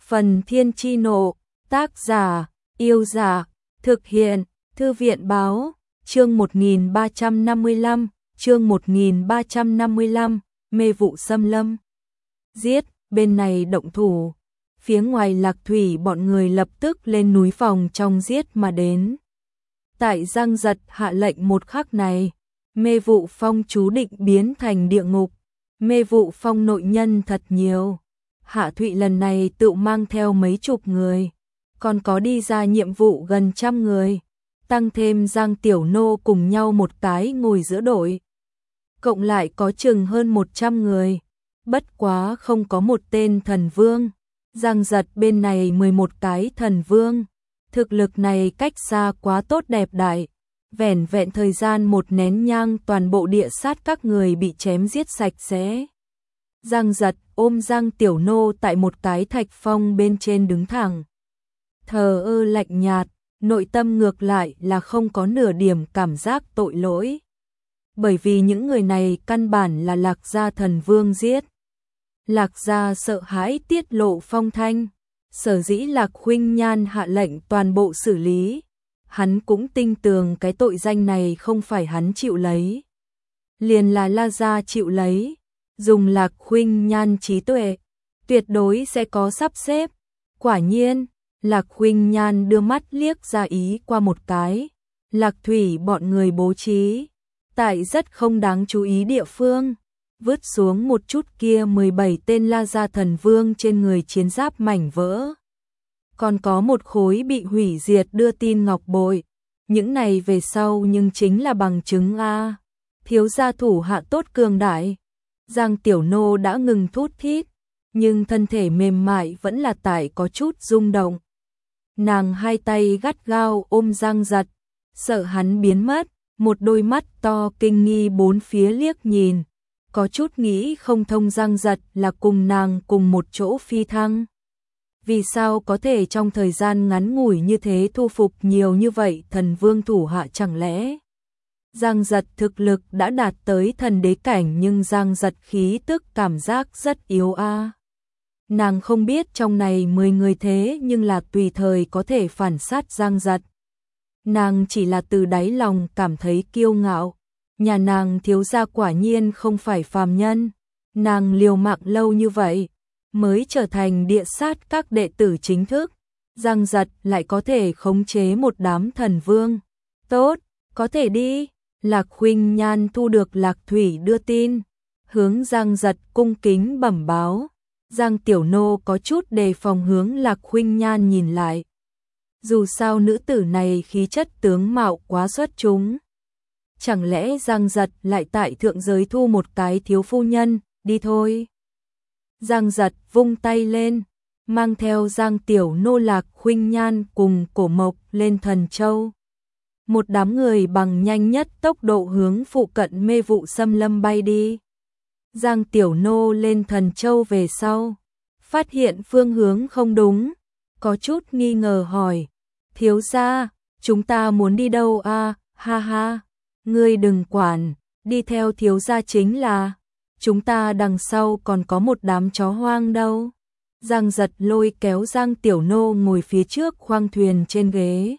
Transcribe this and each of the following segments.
Phần Thiên Chi Nộ, tác giả, Yêu Giả, thực hiện, Thư viện Báo, chương 1355, chương 1355, mê vụ xâm lâm. Giết, bên này động thủ. Phía ngoài Lạc Thủy bọn người lập tức lên núi phòng trong giết mà đến. Tại Giang Giật hạ lệnh một khắc này, mê vụ phong chú định biến thành địa ngục. Mê vụ phong nội nhân thật nhiều. Hạ Thụy lần này tự mang theo mấy chục người, còn có đi ra nhiệm vụ gần 100 người, tăng thêm Giang Tiểu Nô cùng nhau một cái ngồi giữa đội. Cộng lại có chừng hơn 100 người, bất quá không có một tên thần vương. Giang Giật bên này 11 cái thần vương, thực lực này cách xa quá tốt đẹp đại. Vẻn vẹn thời gian một nén nhang toàn bộ địa sát các người bị chém giết sạch sẽ. Giang Giật ôm Giang Tiểu Nô tại một cái thạch phong bên trên đứng thẳng. Thờ ơ lạnh nhạt, nội tâm ngược lại là không có nửa điểm cảm giác tội lỗi. Bởi vì những người này căn bản là Lạc gia thần vương giết. Lạc gia sợ hãi tiết lộ phong thanh, sở dĩ Lạc Khuynh Nhan hạ lệnh toàn bộ xử lý. Hắn cũng tin tưởng cái tội danh này không phải hắn chịu lấy, liền là La gia chịu lấy. Dùng Lạc Khuynh Nhan trí tuệ, tuyệt đối sẽ có sắp xếp. Quả nhiên, Lạc Khuynh Nhan đưa mắt liếc ra ý qua một cái. Lạc Thủy bọn người bố trí tại rất không đáng chú ý địa phương, vứt xuống một chút kia 17 tên La gia thần vương trên người chiến giáp mảnh vỡ. Còn có một khối bị hủy diệt đưa tin ngọc bội. Những này về sau nhưng chính là bằng chứng a. Thiếu gia thủ hạ tốt cường đại. Giang Tiểu Nô đã ngừng thút thít, nhưng thân thể mềm mại vẫn là tại có chút rung động. Nàng hai tay gắt gao ôm Giang Giật, sợ hắn biến mất, một đôi mắt to kinh nghi bốn phía liếc nhìn, có chút nghĩ không thông Giang Giật là cùng nàng cùng một chỗ phi thăng. Vì sao có thể trong thời gian ngắn ngủi như thế thu phục nhiều như vậy thần vương thủ hạ, chẳng lẽ Giang Giật thực lực đã đạt tới thần đế cảnh, nhưng Giang Giật khí tức cảm giác rất yếu a. Nàng không biết trong này 10 người thế nhưng là tùy thời có thể phản sát Giang Giật. Nàng chỉ là từ đáy lòng cảm thấy kiêu ngạo, nhà nàng thiếu gia quả nhiên không phải phàm nhân. Nàng liều mạng lâu như vậy mới trở thành địa sát các đệ tử chính thức, Giang Giật lại có thể khống chế một đám thần vương. Tốt, có thể đi. Lạc Khuynh Nhan thu được Lạc Thủy đưa tin, hướng Giang Giật cung kính bẩm báo. Giang Tiểu Nô có chút đề phòng hướng Lạc Khuynh Nhan nhìn lại. Dù sao nữ tử này khí chất tướng mạo quá xuất chúng. Chẳng lẽ Giang Giật lại tại thượng giới thu một cái thiếu phu nhân, đi thôi. Giang Giật vung tay lên, mang theo Giang Tiểu Nô, Lạc Khuynh Nhan cùng Cổ Mộc lên Thần Châu. Một đám người bằng nhanh nhất tốc độ hướng phụ cận mê vụ xâm lâm bay đi. Giang Tiểu Nô lên Thần Châu về sau, phát hiện phương hướng không đúng, có chút nghi ngờ hỏi: thiếu gia, chúng ta muốn đi đâu a? Ha ha, ngươi đừng quản, đi theo thiếu gia chính là. Chúng ta đằng sau còn có một đám chó hoang đâu. Giang Giật lôi kéo Giang Tiểu Nô ngồi phía trước khoang thuyền trên ghế,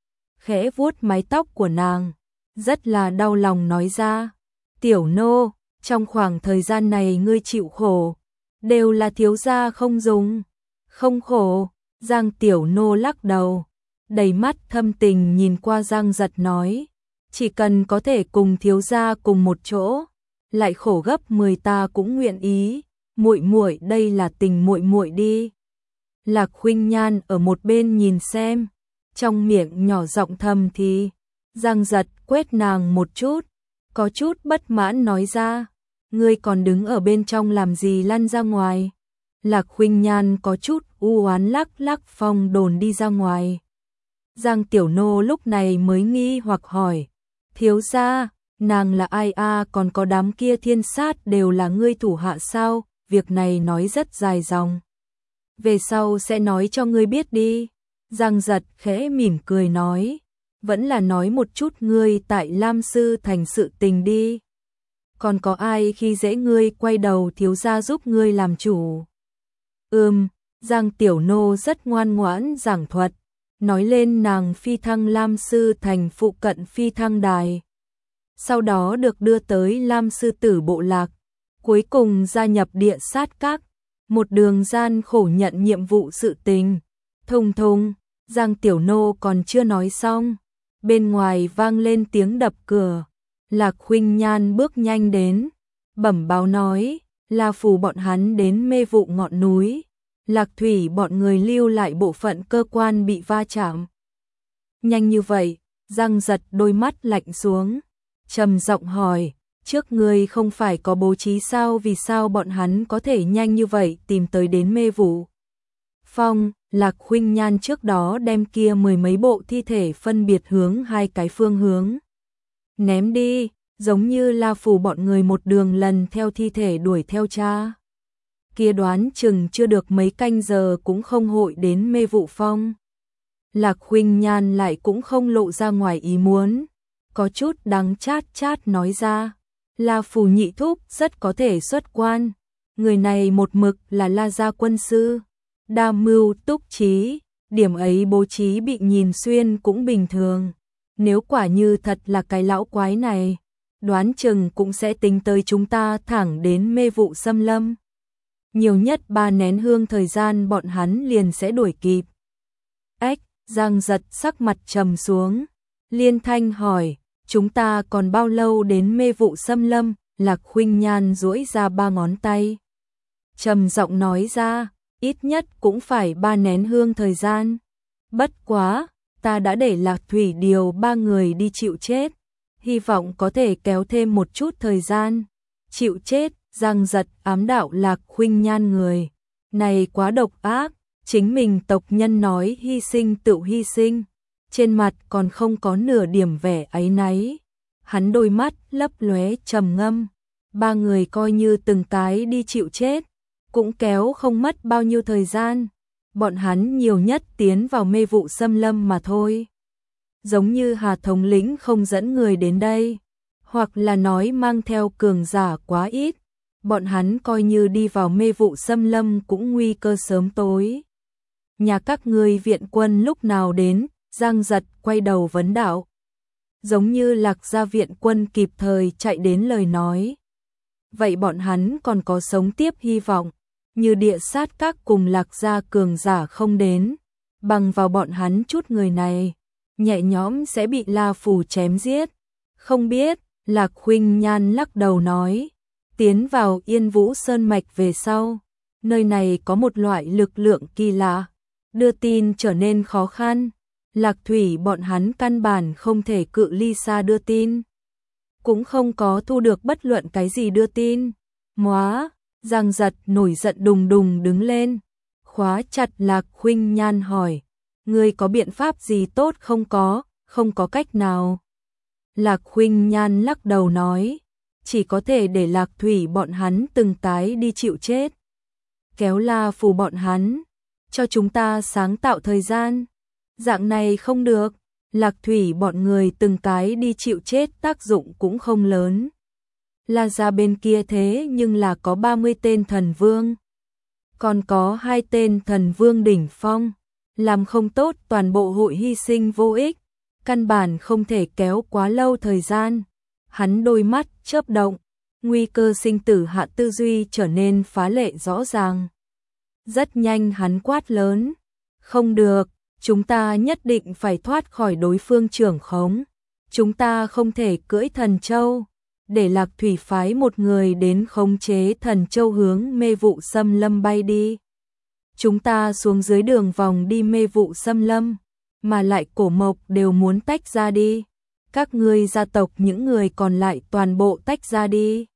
khẽ vuốt mái tóc của nàng, rất là đau lòng nói ra: Tiểu Nô, trong khoảng thời gian này ngươi chịu khổ, đều là thiếu gia không dùng. Không khổ. Giang Tiểu Nô lắc đầu, đầy mắt thâm tình nhìn qua Giang Giật nói: chỉ cần có thể cùng thiếu gia cùng một chỗ, lại khổ gấp 10 ta cũng nguyện ý. Muội muội, đây là tình muội muội đi. Lạc Khuynh Nhan ở một bên nhìn xem, trong miệng nhỏ giọng thầm thì. Giang Giật quét nàng một chút, có chút bất mãn nói ra: ngươi còn đứng ở bên trong làm gì, lăn ra ngoài. Lạc Khuynh Nhan có chút u oán lắc lắc phong đồn đi ra ngoài. Giang Tiểu Nô lúc này mới nghi hoặc hỏi: thiếu gia, nàng là ai a? Còn có đám kia thiên sát đều là ngươi thủ hạ sao? Việc này nói rất dài dòng, về sau sẽ nói cho ngươi biết đi. Giang Giật khẽ mỉm cười nói: vẫn là nói một chút ngươi tại Lam Sư Thành sự tình đi. Còn có ai khi dễ ngươi, quay đầu thiếu gia giúp ngươi làm chủ. Giang Tiểu Nô rất ngoan ngoãn giảng thuật, nói lên nàng phi thăng Lam Sư thành phụ cận phi thăng đài. Sau đó được đưa tới Lam Sư Tử bộ lạc, cuối cùng gia nhập Địa Sát Các, một đường gian khổ nhận nhiệm vụ sự tình. Thùng thùng, Giang Tiểu Nô còn chưa nói xong, bên ngoài vang lên tiếng đập cửa. Lạc Khuynh Nhan bước nhanh đến, bẩm báo nói, La Phù bọn hắn đến Mê Vụ ngọn núi, Lạc Thủy bọn người lưu lại bộ phận cơ quan bị va chạm. Nhanh như vậy, Giang Giật đôi mắt lạnh xuống, trầm giọng hỏi, trước ngươi không phải có bố trí sao, vì sao bọn hắn có thể nhanh như vậy tìm tới đến Mê Vụ? Phong, Lạc Khuynh Nhan trước đó đem kia 10 mấy bộ thi thể phân biệt hướng 2 cái phương hướng ném đi, giống như La Phù bọn người một đường lần theo thi thể đuổi theo cha. Kia đoán chừng chưa được mấy canh giờ cũng không hội đến Mê Vụ Phong. Lạc Khuynh Nhan lại cũng không lộ ra ngoài ý muốn, có chút đắng chát chát nói ra, La Phù nhị thúc rất có thể xuất quan, người này một mực là La gia quân sư, đa mưu túc trí, điểm ấy bố trí bị nhìn xuyên cũng bình thường. Nếu quả như thật là cái lão quái này, đoán chừng cũng sẽ tính tới chúng ta thẳng đến Mê Vụ xâm lâm. Nhiều nhất 3 nén hương thời gian bọn hắn liền sẽ đuổi kịp. Ếch, Giang Giật sắc mặt trầm xuống, liên thanh hỏi, chúng ta còn bao lâu đến Mê Vụ xâm lâm? Lạc Khuynh Nhan duỗi ra 3 ngón tay, trầm giọng nói ra, ít nhất cũng phải 3 nén hương thời gian. Bất quá, ta đã để Lạc Thủy điều 3 người đi chịu chết, hy vọng có thể kéo thêm một chút thời gian. Chịu chết, Giang Giật ám đạo Lạc Khuynh Nhan người này quá độc ác, chính mình tộc nhân nói hy sinh tự hy sinh, trên mặt còn không có nửa điểm vẻ áy náy. Hắn đôi mắt lấp lóe trầm ngâm, 3 người coi như từng cái đi chịu chết, cũng kéo không mất bao nhiêu thời gian. Bọn hắn nhiều nhất tiến vào Mê Vụ xâm lâm mà thôi. Giống như Hà thống lĩnh không dẫn người đến đây, hoặc là nói mang theo cường giả quá ít, bọn hắn coi như đi vào Mê Vụ xâm lâm cũng nguy cơ sớm tối. Nhà các ngươi viện quân lúc nào đến? Giang Giật quay đầu vấn đạo. Giống như Lạc gia viện quân kịp thời chạy đến lời nói. Vậy bọn hắn còn có sống tiếp hy vọng, như Địa Sát Các cùng Lạc gia cường giả không đến, bằng vào bọn hắn chút người này, nhẹ nhõm sẽ bị La Phù chém giết. Không biết, Lạc Khuynh Nhan lắc đầu nói, tiến vào Yên Vũ Sơn Mạch về sau, nơi này có một loại lực lượng kỳ lạ, đưa tin trở nên khó khăn. Lạc Thủy bọn hắn căn bản không thể cự ly xa đưa tin, cũng không có thu được bất luận cái gì đưa tin. Móa, Giang Giật nổi giận đùng đùng đứng lên, khóa chặt Lạc Khuynh Nhan hỏi, ngươi có biện pháp gì tốt không? Không có cách nào. Lạc Khuynh Nhan lắc đầu nói, chỉ có thể để Lạc Thủy bọn hắn từng cái đi chịu chết, kéo La Phù bọn hắn, cho chúng ta sáng tạo thời gian. Dạng này không được, Lạc Thủy bọn người từng cái đi chịu chết tác dụng cũng không lớn. La gia bên kia thế nhưng là có 30 tên thần vương, còn có 2 tên thần vương đỉnh phong, làm không tốt toàn bộ hội hy sinh vô ích, căn bản không thể kéo quá lâu thời gian. Hắn đôi mắt chớp động, nguy cơ sinh tử hạ tư duy trở nên phá lệ rõ ràng. Rất nhanh hắn quát lớn, không được, chúng ta nhất định phải thoát khỏi đối phương trưởng khống, chúng ta không thể cưỡi thần châu, để Lạc Thủy phái một người đến khống chế thần châu hướng Mê Vụ xâm lâm bay đi. Chúng ta xuống dưới đường vòng đi Mê Vụ xâm lâm, mà lại Cổ Mộc đều muốn tách ra đi. Các ngươi gia tộc những người còn lại toàn bộ tách ra đi.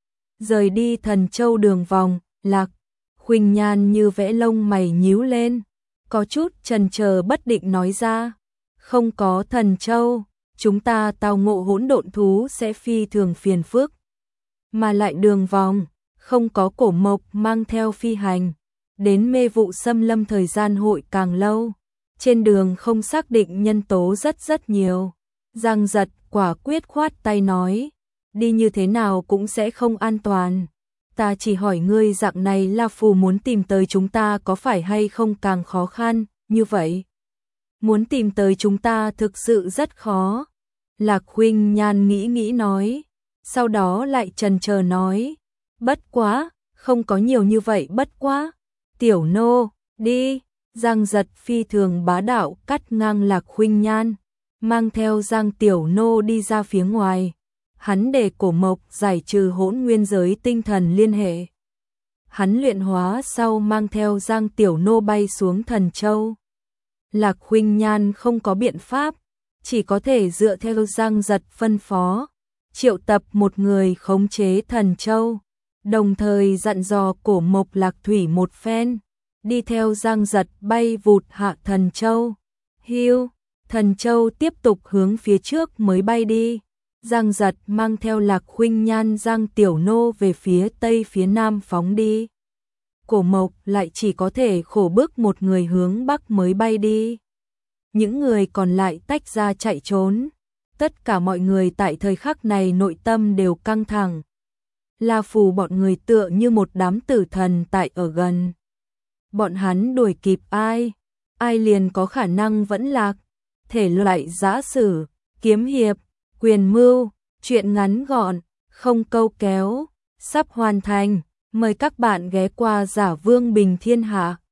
Rời đi thần châu đường vòng. Lạc Khuynh Nhan như vẽ lông mày nhíu lên, có chút chần chờ bất định nói ra, không có thần châu, chúng ta tao ngộ hỗn độn thú sẽ phi thường phiền phức. Mà lại đường vòng, không có Cổ Mộc mang theo phi hành, đến Mê Vụ xâm lâm thời gian hội càng lâu. Trên đường không xác định nhân tố rất nhiều. Giang Giật quả quyết khoát tay nói, đi như thế nào cũng sẽ không an toàn. Ta chỉ hỏi ngươi dạng này La Phù muốn tìm tới chúng ta có phải hay không càng khó khăn, như vậy. Muốn tìm tới chúng ta thực sự rất khó. Lạc Khuynh Nhan nghĩ nói, sau đó lại chần chờ nói, bất quá, không có nhiều như vậy bất quá. Tiểu nô, đi, Giang Giật phi thường bá đạo cắt ngang Lạc Khuynh Nhan, mang theo Giang Tiểu Nô đi ra phía ngoài. Hắn để Cổ Mộc giải trừ hỗn nguyên giới tinh thần liên hệ. Hắn luyện hóa sau mang theo Giang Tiểu Nô bay xuống Thần Châu. Lạc Khuynh Nhan không có biện pháp, chỉ có thể dựa theo Giang Giật phân phó, triệu tập một người khống chế Thần Châu, đồng thời dặn dò Cổ Mộc Lạc Thủy một phen, đi theo Giang Giật bay vụt hạ Thần Châu. Hiu, Thần Châu tiếp tục hướng phía trước mới bay đi. Giang Giật mang theo Lạc Khuynh Nhan Giang Tiểu Nô về phía tây phía nam phóng đi. Cổ Mộc lại chỉ có thể khổ bức một người hướng bắc mới bay đi. Những người còn lại tách ra chạy trốn. Tất cả mọi người tại thời khắc này nội tâm đều căng thẳng. La Phù bọn người tựa như một đám tử thần tại ở gần. Bọn hắn đuổi kịp ai? Ai liền có khả năng vẫn lạc. Thể loại giã sử, kiếm hiệp, quyền mưu, truyện ngắn gọn, không câu kéo, sắp hoàn thành. Mời các bạn ghé qua Giả Vương Bình Thiên Hạ.